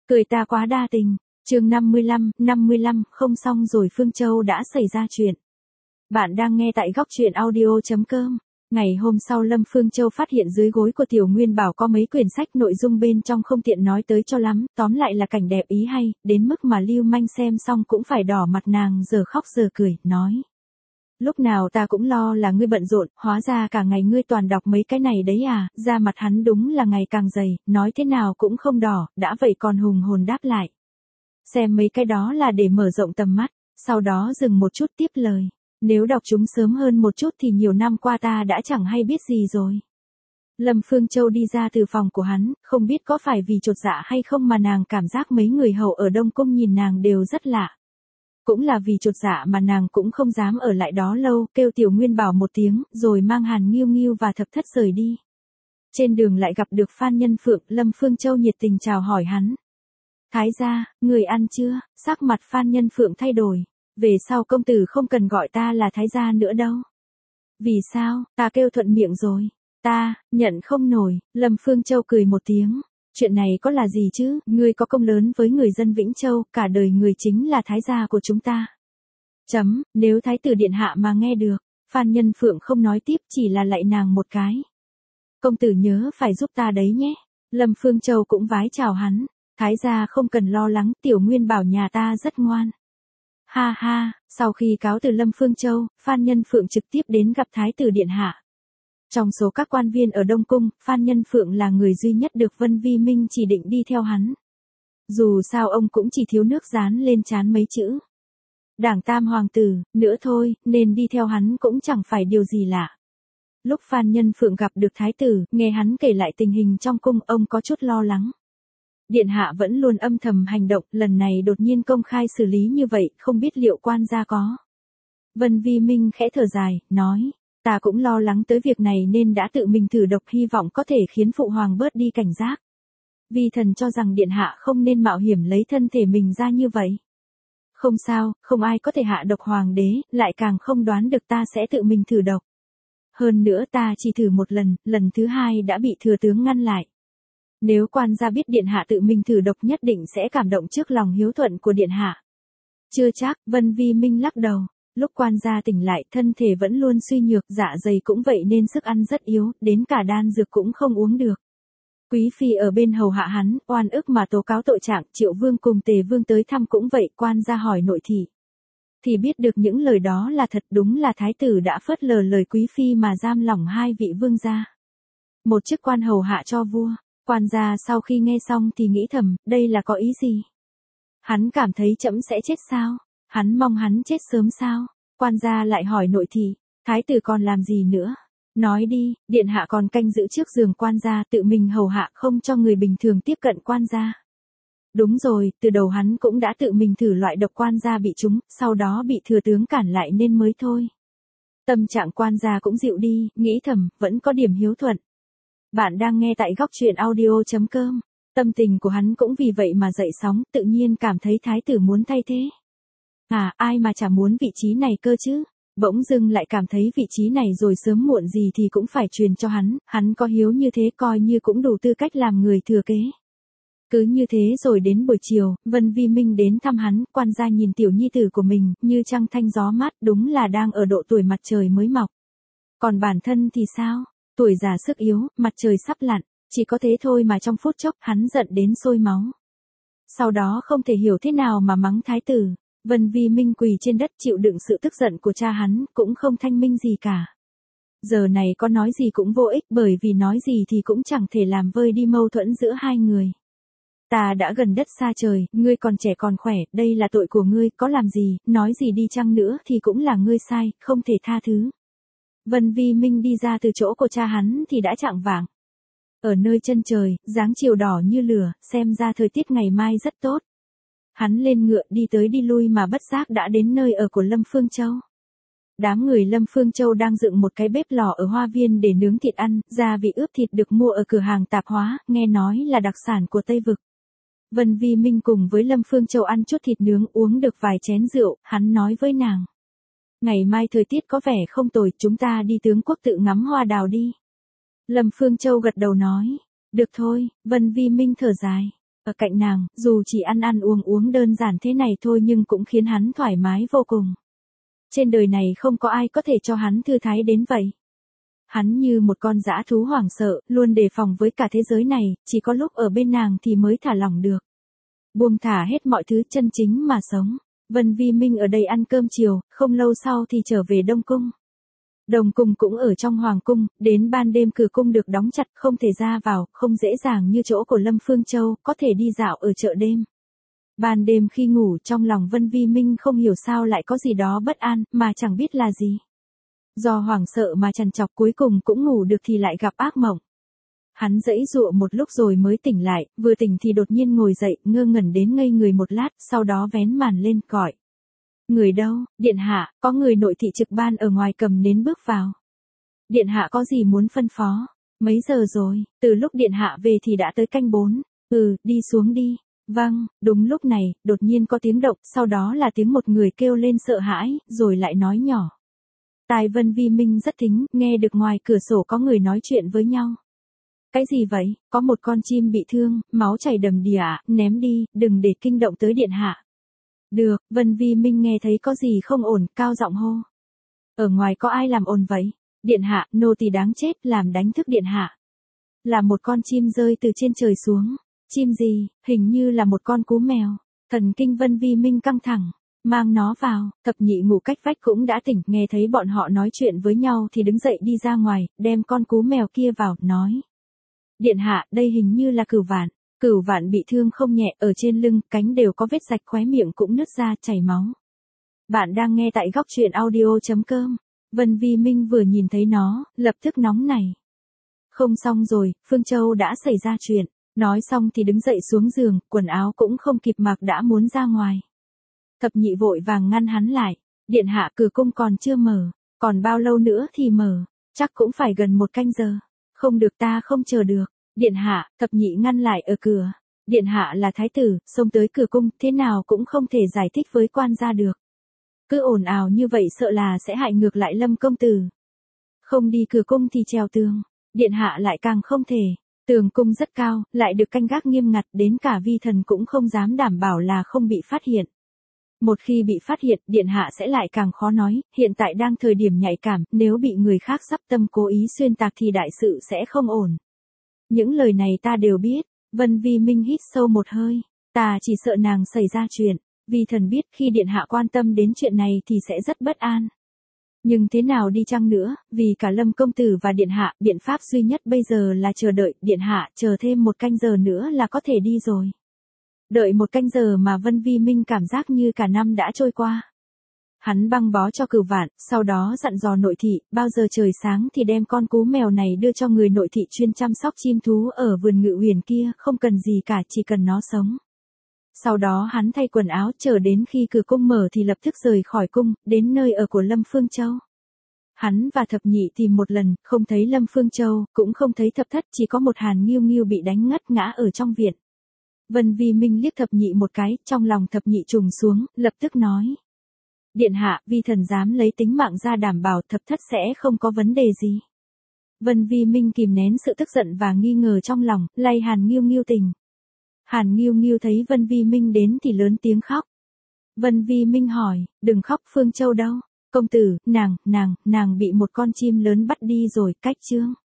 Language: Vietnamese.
Cười ta quá đa tình. Chương 55, không xong rồi Phương Châu đã xảy ra chuyện. Bạn đang nghe tại góc truyện audio.com. Ngày hôm sau Lâm Phương Châu phát hiện dưới gối của Tiểu Nguyên Bảo có mấy quyển sách, nội dung bên trong không tiện nói tới cho lắm, tóm lại là cảnh đẹp ý hay, đến mức mà Lưu Manh xem xong cũng phải đỏ mặt, nàng giờ khóc giờ cười, nói. Lúc nào ta cũng lo là ngươi bận rộn, hóa ra cả ngày ngươi toàn đọc mấy cái này đấy à. Da mặt hắn đúng là ngày càng dày, nói thế nào cũng không đỏ, đã vậy còn hùng hồn đáp lại. Xem mấy cái đó là để mở rộng tầm mắt, sau đó dừng một chút tiếp lời. Nếu đọc chúng sớm hơn một chút thì nhiều năm qua ta đã chẳng hay biết gì rồi. Lâm Phương Châu đi ra từ phòng của hắn, không biết có phải vì chột dạ hay không mà nàng cảm giác mấy người hầu ở Đông Cung nhìn nàng đều rất lạ. Cũng là vì chột dạ mà nàng cũng không dám ở lại đó lâu, kêu Tiểu Nguyên Bảo một tiếng, rồi mang Hàn Nghiêu Nghiêu và Thập Thất rời đi. Trên đường lại gặp được Phan Nhân Phượng, Lâm Phương Châu nhiệt tình chào hỏi hắn. Thái gia, người ăn chưa? Sắc mặt Phan Nhân Phượng thay đổi. Về sau công tử không cần gọi ta là thái gia nữa đâu. Vì sao? Ta kêu thuận miệng rồi. Ta, nhận không nổi. Lâm Phương Châu cười một tiếng. Chuyện này có là gì chứ, ngươi có công lớn với người dân Vĩnh Châu, cả đời người chính là thái gia của chúng ta. Nếu thái tử điện hạ mà nghe được, Phan Nhân Phượng không nói tiếp, chỉ là lạy nàng một cái. Công tử nhớ phải giúp ta đấy nhé. Lâm Phương Châu cũng vái chào hắn. Thái gia không cần lo lắng, Tiểu Nguyên Bảo nhà ta rất ngoan. Ha ha, sau khi cáo từ Lâm Phương Châu, Phan Nhân Phượng trực tiếp đến gặp thái tử điện hạ. Trong số các quan viên ở Đông Cung, Phan Nhân Phượng là người duy nhất được Vân Vi Minh chỉ định đi theo hắn. Dù sao ông cũng chỉ thiếu nước dán lên trán mấy chữ. Đảng tam hoàng tử, nữa thôi, nên đi theo hắn cũng chẳng phải điều gì lạ. Lúc Phan Nhân Phượng gặp được thái tử, nghe hắn kể lại tình hình trong cung, ông có chút lo lắng. Điện hạ vẫn luôn âm thầm hành động, lần này đột nhiên công khai xử lý như vậy, không biết liệu quan gia có. Vân Vi Minh khẽ thở dài, nói. Ta cũng lo lắng tới việc này nên đã tự mình thử độc, hy vọng có thể khiến phụ hoàng bớt đi cảnh giác. Vi thần cho rằng điện hạ không nên mạo hiểm lấy thân thể mình ra như vậy. Không sao, không ai có thể hạ độc hoàng đế, lại càng không đoán được ta sẽ tự mình thử độc. Hơn nữa ta chỉ thử một lần, lần thứ hai đã bị thừa tướng ngăn lại. Nếu quan gia biết điện hạ tự mình thử độc nhất định sẽ cảm động trước lòng hiếu thuận của điện hạ. Chưa chắc, Vân Vi Minh lắc đầu. Lúc quan gia tỉnh lại, thân thể vẫn luôn suy nhược, dạ dày cũng vậy nên sức ăn rất yếu, đến cả đan dược cũng không uống được. Quý phi ở bên hầu hạ hắn, oan ức mà tố cáo tội trạng, Triệu Vương cùng Tề Vương tới thăm cũng vậy, quan gia hỏi nội thị. Thì biết được những lời đó là thật, đúng là thái tử đã phớt lờ lời quý phi mà giam lỏng hai vị vương gia. Một chức quan hầu hạ cho vua, quan gia sau khi nghe xong thì nghĩ thầm, đây là có ý gì? Hắn cảm thấy trẫm sẽ chết sao? Hắn mong hắn chết sớm sao? Quan gia lại hỏi nội thị, thái tử còn làm gì nữa? Nói đi, điện hạ còn canh giữ trước giường quan gia, tự mình hầu hạ, không cho người bình thường tiếp cận quan gia. Đúng rồi, từ đầu hắn cũng đã tự mình thử loại độc, quan gia bị trúng, sau đó bị thừa tướng cản lại nên mới thôi. Tâm trạng quan gia cũng dịu đi, nghĩ thầm, vẫn có điểm hiếu thuận. Bạn đang nghe tại góc truyện audio.com. Tâm tình của hắn cũng vì vậy mà dậy sóng, tự nhiên cảm thấy thái tử muốn thay thế. À, ai mà chả muốn vị trí này cơ chứ. Bỗng dưng lại cảm thấy vị trí này rồi sớm muộn gì thì cũng phải truyền cho hắn có hiếu như thế coi như cũng đủ tư cách làm người thừa kế. Cứ như thế rồi đến buổi chiều, Vân Vi Minh đến thăm hắn, quan gia nhìn tiểu nhi tử của mình, như trăng thanh gió mát, đúng là đang ở độ tuổi mặt trời mới mọc. Còn bản thân thì sao? Tuổi già sức yếu, mặt trời sắp lặn, chỉ có thế thôi mà trong phút chốc hắn giận đến sôi máu. Sau đó không thể hiểu thế nào mà mắng thái tử. Vân Vi Minh quỳ trên đất chịu đựng sự tức giận của cha hắn, cũng không thanh minh gì cả. Giờ này có nói gì cũng vô ích, bởi vì nói gì thì cũng chẳng thể làm vơi đi mâu thuẫn giữa hai người. Ta đã gần đất xa trời, ngươi còn trẻ còn khỏe, đây là tội của ngươi, có làm gì, nói gì đi chăng nữa thì cũng là ngươi sai, không thể tha thứ. Vân Vi Minh đi ra từ chỗ của cha hắn thì đã chạng vạng. Ở nơi chân trời, dáng chiều đỏ như lửa, xem ra thời tiết ngày mai rất tốt. Hắn lên ngựa đi tới đi lui mà bất giác đã đến nơi ở của Lâm Phương Châu. Đám người Lâm Phương Châu đang dựng một cái bếp lò ở hoa viên để nướng thịt ăn, gia vị ướp thịt được mua ở cửa hàng tạp hóa, nghe nói là đặc sản của Tây Vực. Vân Vi Minh cùng với Lâm Phương Châu ăn chút thịt nướng, uống được vài chén rượu, hắn nói với nàng. Ngày mai thời tiết có vẻ không tồi, chúng ta đi Tướng Quốc tự ngắm hoa đào đi. Lâm Phương Châu gật đầu nói, được thôi. Vân Vi Minh thở dài. Ở cạnh nàng, dù chỉ ăn ăn uống uống đơn giản thế này thôi nhưng cũng khiến hắn thoải mái vô cùng. Trên đời này không có ai có thể cho hắn thư thái đến vậy. Hắn như một con dã thú hoảng sợ, luôn đề phòng với cả thế giới này, chỉ có lúc ở bên nàng thì mới thả lỏng được. Buông thả hết mọi thứ chân chính mà sống. Vân Vi Minh ở đây ăn cơm chiều, không lâu sau thì trở về Đông Cung. Đông Cung cũng ở trong Hoàng Cung, đến ban đêm cửa cung được đóng chặt không thể ra vào, không dễ dàng như chỗ của Lâm Phương Châu, có thể đi dạo ở chợ đêm. Ban đêm khi ngủ trong lòng Vân Vi Minh không hiểu sao lại có gì đó bất an, mà chẳng biết là gì. Do hoảng sợ mà trằn trọc cuối cùng cũng ngủ được thì lại gặp ác mộng. Hắn giãy giụa một lúc rồi mới tỉnh lại, vừa tỉnh thì đột nhiên ngồi dậy, ngơ ngẩn đến ngây người một lát, sau đó vén màn lên gọi. Người đâu, điện hạ, có người nội thị trực ban ở ngoài cầm nến bước vào. Điện hạ có gì muốn phân phó? Mấy giờ rồi, từ lúc điện hạ về thì đã tới canh 4. Đi xuống đi. Vâng, đúng lúc này, đột nhiên có tiếng động, sau đó là tiếng một người kêu lên sợ hãi, rồi lại nói nhỏ. Tai Vân Vi Minh rất thính, nghe được ngoài cửa sổ có người nói chuyện với nhau. Cái gì vậy, có một con chim bị thương, máu chảy đầm đìa, ném đi, đừng để kinh động tới điện hạ. Được, Vân Vi Minh nghe thấy có gì không ổn, cao giọng hô. Ở ngoài có ai làm ồn vậy? Điện hạ, nô tỳ đáng chết, làm đánh thức điện hạ. Là một con chim rơi từ trên trời xuống. Chim gì, hình như là một con cú mèo. Thần kinh Vân Vi Minh căng thẳng. Mang nó vào, thập nhị ngủ cách vách cũng đã tỉnh, nghe thấy bọn họ nói chuyện với nhau thì đứng dậy đi ra ngoài, đem con cú mèo kia vào, nói. Điện hạ, đây hình như là Cửu Vạn. Cửu Vạn bị thương không nhẹ, ở trên lưng, cánh đều có vết rạch, khóe miệng cũng nứt ra, chảy máu. Bạn đang nghe tại góc truyện audio.com. Vân Vi Minh vừa nhìn thấy nó, lập tức nóng nảy. Không xong rồi, Phương Châu đã xảy ra chuyện. Nói xong thì đứng dậy xuống giường, quần áo cũng không kịp mặc đã muốn ra ngoài. Thập nhị vội vàng ngăn hắn lại. Điện hạ, cửa cung còn chưa mở. Còn bao lâu nữa thì mở? Chắc cũng phải gần 1 canh giờ. Không được, ta không chờ được. Điện hạ, thập nhị ngăn lại ở cửa. Điện hạ là thái tử, xông tới cửa cung, thế nào cũng không thể giải thích với quan gia được. Cứ ồn ào như vậy sợ là sẽ hại ngược lại Lâm công tử. Không đi cửa cung thì trèo tường. Điện hạ lại càng không thể. Tường cung rất cao, lại được canh gác nghiêm ngặt, đến cả vi thần cũng không dám đảm bảo là không bị phát hiện. Một khi bị phát hiện, điện hạ sẽ lại càng khó nói, hiện tại đang thời điểm nhạy cảm, nếu bị người khác sắp tâm cố ý xuyên tạc thì đại sự sẽ không ổn. Những lời này ta đều biết. Vân Vi Minh hít sâu một hơi. Ta chỉ sợ nàng xảy ra chuyện. Vi thần biết khi điện hạ quan tâm đến chuyện này thì sẽ rất bất an. Nhưng thế nào đi chăng nữa, vì cả Lâm công tử và điện hạ, biện pháp duy nhất bây giờ là chờ đợi, điện hạ, chờ thêm 1 canh giờ nữa là có thể đi rồi. Đợi 1 canh giờ mà Vân Vi Minh cảm giác như cả năm đã trôi qua. Hắn băng bó cho Cửu Vạn, sau đó dặn dò nội thị, bao giờ trời sáng thì đem con cú mèo này đưa cho người nội thị chuyên chăm sóc chim thú ở vườn Ngự Huyền kia, không cần gì cả, chỉ cần nó sống. Sau đó hắn thay quần áo, chờ đến khi cửa cung mở thì lập tức rời khỏi cung, đến nơi ở của Lâm Phương Châu. Hắn và thập nhị tìm một lần, không thấy Lâm Phương Châu, cũng không thấy thập thất, chỉ có một Hàn Nghiêu Nghiêu bị đánh ngất ngã ở trong viện. Vân Vi Minh liếc thập nhị một cái, trong lòng thập nhị trùng xuống, lập tức nói. Điện hạ, vi thần dám lấy tính mạng ra đảm bảo thập thất sẽ không có vấn đề gì. Vân Vi Minh kìm nén sự tức giận và nghi ngờ trong lòng, lay Hàn Nghiêu Nghiêu tỉnh. Hàn Nghiêu Nghiêu thấy Vân Vi Minh đến thì lớn tiếng khóc. Vân Vi Minh hỏi, đừng khóc, Phương Châu đâu? Công tử, nàng bị một con chim lớn bắt đi rồi, cách chương.